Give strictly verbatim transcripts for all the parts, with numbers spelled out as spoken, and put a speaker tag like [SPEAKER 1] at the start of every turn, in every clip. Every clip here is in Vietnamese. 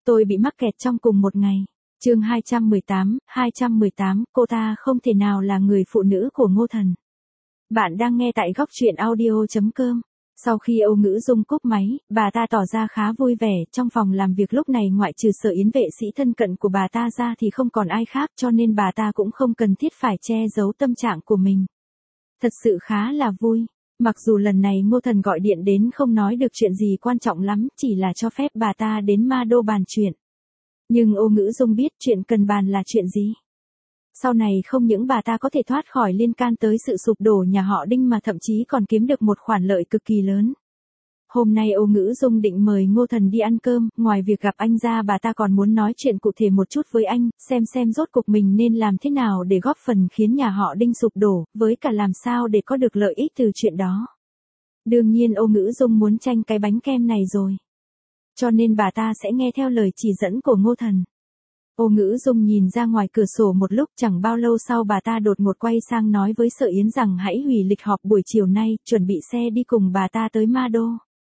[SPEAKER 1] tôi bị mắc kẹt trong cùng một ngày. Chương hai trăm mười tám, hai trăm mười tám, cô ta không thể nào là người phụ nữ của Ngô Thần. Bạn đang nghe tại góc truyện audio chấm com. Sau khi Âu Ngữ Dung cúp máy, bà ta tỏ ra khá vui vẻ, trong phòng làm việc lúc này ngoại trừ Sở Yến vệ sĩ thân cận của bà ta ra thì không còn ai khác, cho nên bà ta cũng không cần thiết phải che giấu tâm trạng của mình. Thật sự khá là vui. Mặc dù lần này Ngô Thần gọi điện đến không nói được chuyện gì quan trọng lắm, chỉ là cho phép bà ta đến Ma Đô bàn chuyện. Nhưng Âu Ngữ Dung biết chuyện cần bàn là chuyện gì. Sau này không những bà ta có thể thoát khỏi liên can tới sự sụp đổ nhà họ Đinh mà thậm chí còn kiếm được một khoản lợi cực kỳ lớn. Hôm nay Âu Ngữ Dung định mời Ngô Thần đi ăn cơm, ngoài việc gặp anh ra bà ta còn muốn nói chuyện cụ thể một chút với anh, xem xem rốt cuộc mình nên làm thế nào để góp phần khiến nhà họ Đinh sụp đổ, với cả làm sao để có được lợi ích từ chuyện đó. Đương nhiên Âu Ngữ Dung muốn tranh cái bánh kem này rồi. Cho nên bà ta sẽ nghe theo lời chỉ dẫn của Ngô Thần. Âu Ngữ Dung nhìn ra ngoài cửa sổ một lúc, chẳng bao lâu sau bà ta đột ngột quay sang nói với Sở Yến rằng hãy hủy lịch họp buổi chiều nay, chuẩn bị xe đi cùng bà ta tới Ma Đô.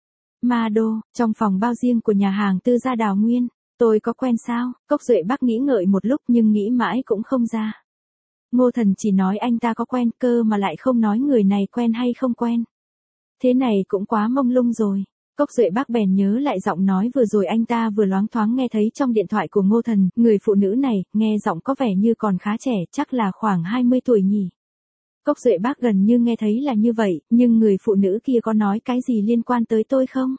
[SPEAKER 1] Ma Đô, trong phòng bao riêng của nhà hàng tư gia Đào Nguyên. Tôi có quen sao? Cốc Duệ Bắc nghĩ ngợi một lúc nhưng nghĩ mãi cũng không ra. Ngô Thần chỉ nói anh ta có quen, cơ mà lại không nói người này quen hay không quen. Thế này cũng quá mông lung rồi. Cốc Duệ Bắc bèn nhớ lại giọng nói vừa rồi anh ta vừa loáng thoáng nghe thấy trong điện thoại của Ngô Thần, người phụ nữ này, nghe giọng có vẻ như còn khá trẻ, chắc là khoảng hai mươi tuổi nhỉ. Cốc Duệ Bắc gần như nghe thấy là như vậy, nhưng người phụ nữ kia có nói cái gì liên quan tới tôi không?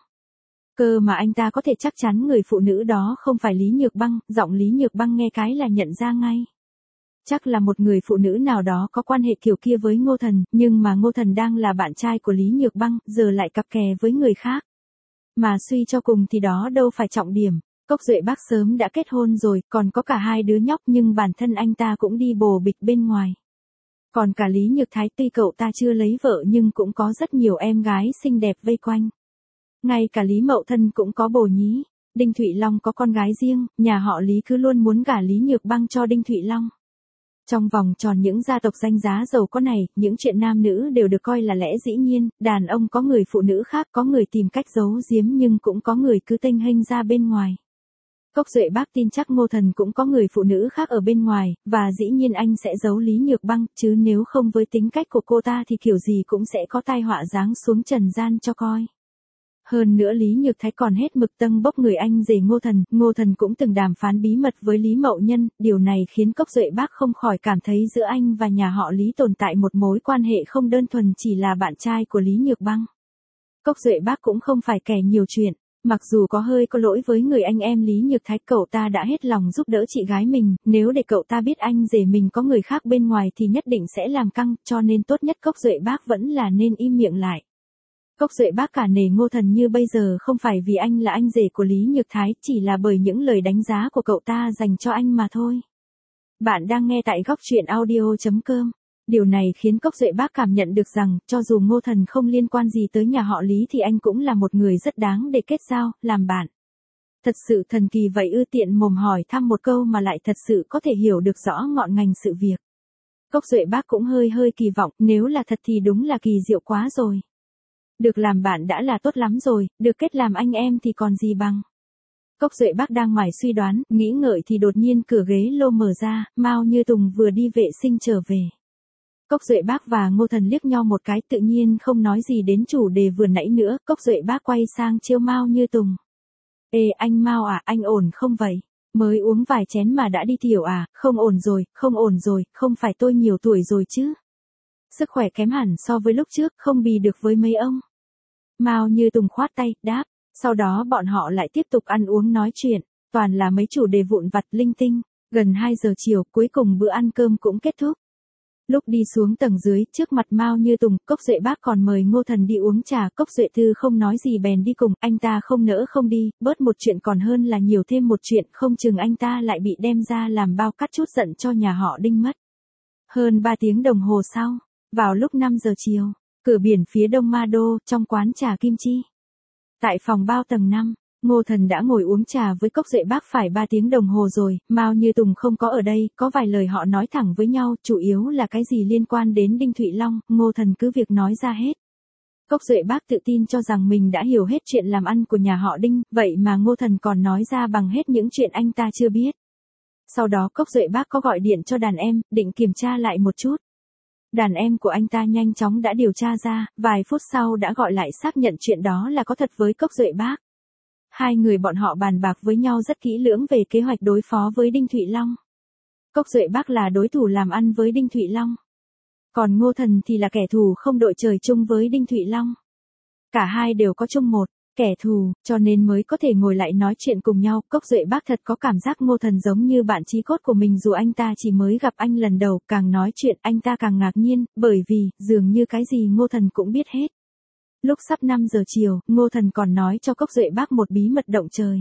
[SPEAKER 1] Cơ mà anh ta có thể chắc chắn người phụ nữ đó không phải Lý Nhược Băng, giọng Lý Nhược Băng nghe cái là nhận ra ngay. Chắc là một người phụ nữ nào đó có quan hệ kiểu kia với Ngô Thần, nhưng mà Ngô Thần đang là bạn trai của Lý Nhược Băng, giờ lại cặp kè với người khác. Mà suy cho cùng thì đó đâu phải trọng điểm. Cốc Duệ Bắc sớm đã kết hôn rồi, còn có cả hai đứa nhóc nhưng bản thân anh ta cũng đi bồ bịch bên ngoài. Còn cả Lý Nhược Thái tuy cậu ta chưa lấy vợ nhưng cũng có rất nhiều em gái xinh đẹp vây quanh. Ngay cả Lý Mậu Thân cũng có bồ nhí. Đinh Thụy Long có con gái riêng, nhà họ Lý cứ luôn muốn gả Lý Nhược Băng cho Đinh Thụy Long. Trong vòng tròn những gia tộc danh giá giàu có này, những chuyện nam nữ đều được coi là lẽ dĩ nhiên, đàn ông có người phụ nữ khác, có người tìm cách giấu giếm nhưng cũng có người cứ tênh hênh ra bên ngoài. Cốc Duệ Bắc tin chắc Ngô Thần cũng có người phụ nữ khác ở bên ngoài, và dĩ nhiên anh sẽ giấu Lý Nhược Băng, chứ nếu không với tính cách của cô ta thì kiểu gì cũng sẽ có tai họa giáng xuống trần gian cho coi. Hơn nữa Lý Nhược Thái còn hết mực tâng bốc người anh rể Ngô Thần, Ngô Thần cũng từng đàm phán bí mật với Lý Mậu Nhân, điều này khiến Cốc Duệ Bắc không khỏi cảm thấy giữa anh và nhà họ Lý tồn tại một mối quan hệ không đơn thuần chỉ là bạn trai của Lý Nhược Băng. Cốc Duệ Bắc cũng không phải kẻ nhiều chuyện, mặc dù có hơi có lỗi với người anh em Lý Nhược Thái, cậu ta đã hết lòng giúp đỡ chị gái mình, nếu để cậu ta biết anh rể mình có người khác bên ngoài thì nhất định sẽ làm căng, cho nên tốt nhất Cốc Duệ Bắc vẫn là nên im miệng lại. Cốc Duệ Bắc cả nể Ngô Thần như bây giờ không phải vì anh là anh rể của Lý Nhược Thái, chỉ là bởi những lời đánh giá của cậu ta dành cho anh mà thôi. Bạn đang nghe tại góc truyện audio chấm com. Điều này khiến Cốc Duệ Bắc cảm nhận được rằng, cho dù Ngô Thần không liên quan gì tới nhà họ Lý thì anh cũng là một người rất đáng để kết giao, làm bạn. Thật sự thần kỳ vậy ư, tiện mồm hỏi thăm một câu mà lại thật sự có thể hiểu được rõ ngọn ngành sự việc. Cốc Duệ Bắc cũng hơi hơi kỳ vọng, nếu là thật thì đúng là kỳ diệu quá rồi. Được làm bạn đã là tốt lắm rồi, được kết làm anh em thì còn gì bằng. Cốc Duệ Bắc đang mải suy đoán, nghĩ ngợi thì đột nhiên cửa ghế lô mở ra, Mao Như Tùng vừa đi vệ sinh trở về. Cốc Duệ Bắc và Ngô Thần liếc nhau một cái, tự nhiên không nói gì đến chủ đề vừa nãy nữa, Cốc Duệ Bắc quay sang trêu Mao Như Tùng. Ê anh Mao à, anh ổn không vậy? Mới uống vài chén mà đã đi tiểu à, không ổn rồi, không ổn rồi, không phải tôi nhiều tuổi rồi chứ. Sức khỏe kém hẳn so với lúc trước, không bì được với mấy ông. Mao Như Tùng khoát tay, đáp, sau đó bọn họ lại tiếp tục ăn uống nói chuyện, toàn là mấy chủ đề vụn vặt linh tinh, gần hai giờ chiều, cuối cùng bữa ăn cơm cũng kết thúc. Lúc đi xuống tầng dưới, trước mặt Mao Như Tùng, Cốc Duệ Bắc còn mời Ngô Thần đi uống trà, Cốc Duệ Tư không nói gì bèn đi cùng, anh ta không nỡ không đi, bớt một chuyện còn hơn là nhiều thêm một chuyện, không chừng anh ta lại bị đem ra làm bao cắt chút giận cho nhà họ Đinh mất. Hơn ba tiếng đồng hồ sau, vào lúc năm giờ chiều, cửa biển phía đông Ma Đô, trong quán trà Kim Chi. Tại phòng bao tầng năm, Ngô Thần đã ngồi uống trà với Cốc Duệ Bắc phải ba tiếng đồng hồ rồi, Mao Như Tùng không có ở đây, có vài lời họ nói thẳng với nhau, chủ yếu là cái gì liên quan đến Đinh Thụy Long, Ngô Thần cứ việc nói ra hết. Cốc Duệ Bác tự tin cho rằng mình đã hiểu hết chuyện làm ăn của nhà họ Đinh, vậy mà Ngô Thần còn nói ra bằng hết những chuyện anh ta chưa biết. Sau đó Cốc Duệ Bác có gọi điện cho đàn em, định kiểm tra lại một chút. Đàn em của anh ta nhanh chóng đã điều tra ra, vài phút sau đã gọi lại xác nhận chuyện đó là có thật với Cốc Duệ Bác. Hai người bọn họ bàn bạc với nhau rất kỹ lưỡng về kế hoạch đối phó với Đinh Thụy Long. Cốc Duệ Bác là đối thủ làm ăn với Đinh Thụy Long. Còn Ngô Thần thì là kẻ thù không đội trời chung với Đinh Thụy Long. Cả hai đều có chung một kẻ thù, cho nên mới có thể ngồi lại nói chuyện cùng nhau. Cốc Duệ Bác thật có cảm giác Ngô Thần giống như bạn chí cốt của mình, dù anh ta chỉ mới gặp anh lần đầu, càng nói chuyện anh ta càng ngạc nhiên, bởi vì, dường như cái gì Ngô Thần cũng biết hết. Lúc sắp năm giờ chiều, Ngô Thần còn nói cho Cốc Duệ Bác một bí mật động trời.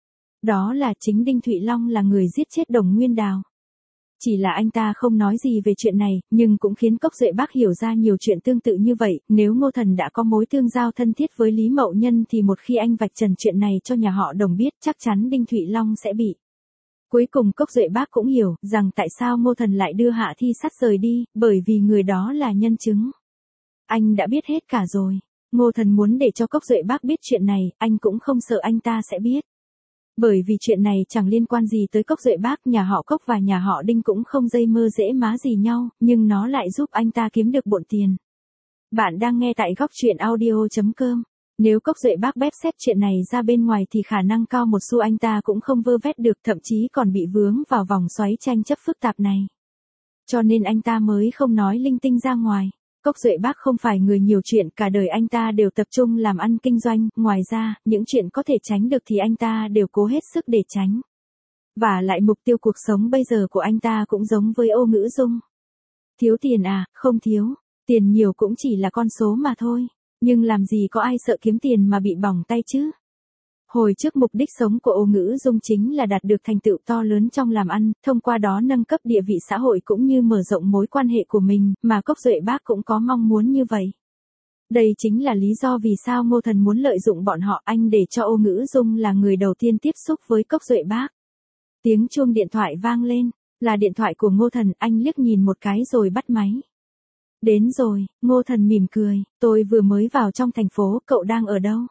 [SPEAKER 1] Đó là chính Đinh Thụy Long là người giết chết Đồng Nguyên Đào. Chỉ là anh ta không nói gì về chuyện này, nhưng cũng khiến Cốc Duệ Bác hiểu ra nhiều chuyện tương tự như vậy. Nếu Ngô Thần đã có mối tương giao thân thiết với Lý Mậu Nhân thì một khi anh vạch trần chuyện này cho nhà họ Đồng biết, chắc chắn Đinh Thụy Long sẽ bị. Cuối cùng Cốc Duệ Bác cũng hiểu rằng tại sao Ngô Thần lại đưa Hạ Thi Sắt rời đi, bởi vì người đó là nhân chứng. Anh đã biết hết cả rồi. Ngô Thần muốn để cho Cốc Duệ Bác biết chuyện này, anh cũng không sợ anh ta sẽ biết. Bởi vì chuyện này chẳng liên quan gì tới Cốc Duệ Bác, nhà họ Cốc và nhà họ Đinh cũng không dây mơ dễ má gì nhau, nhưng nó lại giúp anh ta kiếm được bộn tiền. Bạn đang nghe tại góc truyện audio chấm com. Nếu Cốc Duệ Bác bép xếp chuyện này ra bên ngoài thì khả năng cao một xu anh ta cũng không vơ vét được, thậm chí còn bị vướng vào vòng xoáy tranh chấp phức tạp này. Cho nên anh ta mới không nói linh tinh ra ngoài. Cốc Duệ Bác không phải người nhiều chuyện, cả đời anh ta đều tập trung làm ăn kinh doanh, ngoài ra, những chuyện có thể tránh được thì anh ta đều cố hết sức để tránh. Và lại mục tiêu cuộc sống bây giờ của anh ta cũng giống với Ô Ngữ Dung. Thiếu tiền à, không thiếu, tiền nhiều cũng chỉ là con số mà thôi, nhưng làm gì có ai sợ kiếm tiền mà bị bỏng tay chứ. Hồi trước mục đích sống của Ô Ngữ Dung chính là đạt được thành tựu to lớn trong làm ăn, thông qua đó nâng cấp địa vị xã hội cũng như mở rộng mối quan hệ của mình, mà Cốc Duệ Bác cũng có mong muốn như vậy. Đây chính là lý do vì sao Ngô Thần muốn lợi dụng bọn họ, anh để cho Ô Ngữ Dung là người đầu tiên tiếp xúc với Cốc Duệ Bác. Tiếng chuông điện thoại vang lên, là điện thoại của Ngô Thần, anh liếc nhìn một cái rồi bắt máy. Đến rồi, Ngô Thần mỉm cười, tôi vừa mới vào trong thành phố, cậu đang ở đâu?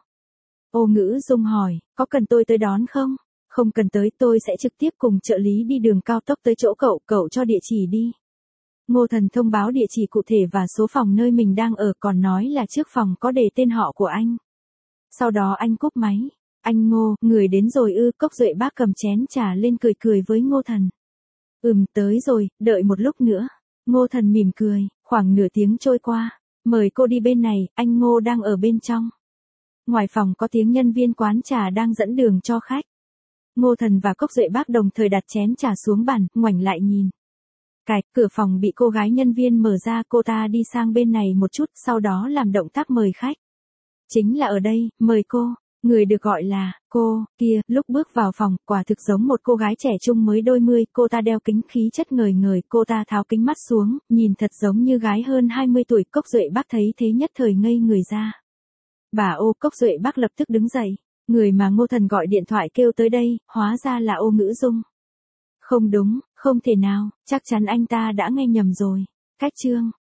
[SPEAKER 1] Ô Ngữ Dung hỏi, có cần tôi tới đón không? Không cần tới, tôi sẽ trực tiếp cùng trợ lý đi đường cao tốc tới chỗ cậu, cậu cho địa chỉ đi. Ngô Thần thông báo địa chỉ cụ thể và số phòng nơi mình đang ở, còn nói là trước phòng có đề tên họ của anh. Sau đó anh cúp máy. Anh Ngô, người đến rồi ư? Cốc Duệ Bác cầm chén trà lên cười cười với Ngô Thần. Ừm, tới rồi, đợi một lúc nữa. Ngô Thần mỉm cười, khoảng nửa tiếng trôi qua. Mời cô đi bên này, anh Ngô đang ở bên trong. Ngoài phòng có tiếng nhân viên quán trà đang dẫn đường cho khách. Ngô Thần và Cốc Duệ Bác đồng thời đặt chén trà xuống bàn, ngoảnh lại nhìn. Cạch, cửa phòng bị cô gái nhân viên mở ra, cô ta đi sang bên này một chút, sau đó làm động tác mời khách. Chính là ở đây, mời cô. Người được gọi là, cô, kia, lúc bước vào phòng, quả thực giống một cô gái trẻ trung mới đôi mươi, cô ta đeo kính khí chất ngời ngời, cô ta tháo kính mắt xuống, nhìn thật giống như gái hơn hai mươi tuổi, Cốc Duệ Bác thấy thế nhất thời ngây người ra. Bà Ô, Cốc Duệ Bác lập tức đứng dậy, người mà Ngô Thần gọi điện thoại kêu tới đây, hóa ra là Ô Ngữ Dung. Không đúng, không thể nào, chắc chắn anh ta đã nghe nhầm rồi. Cách chương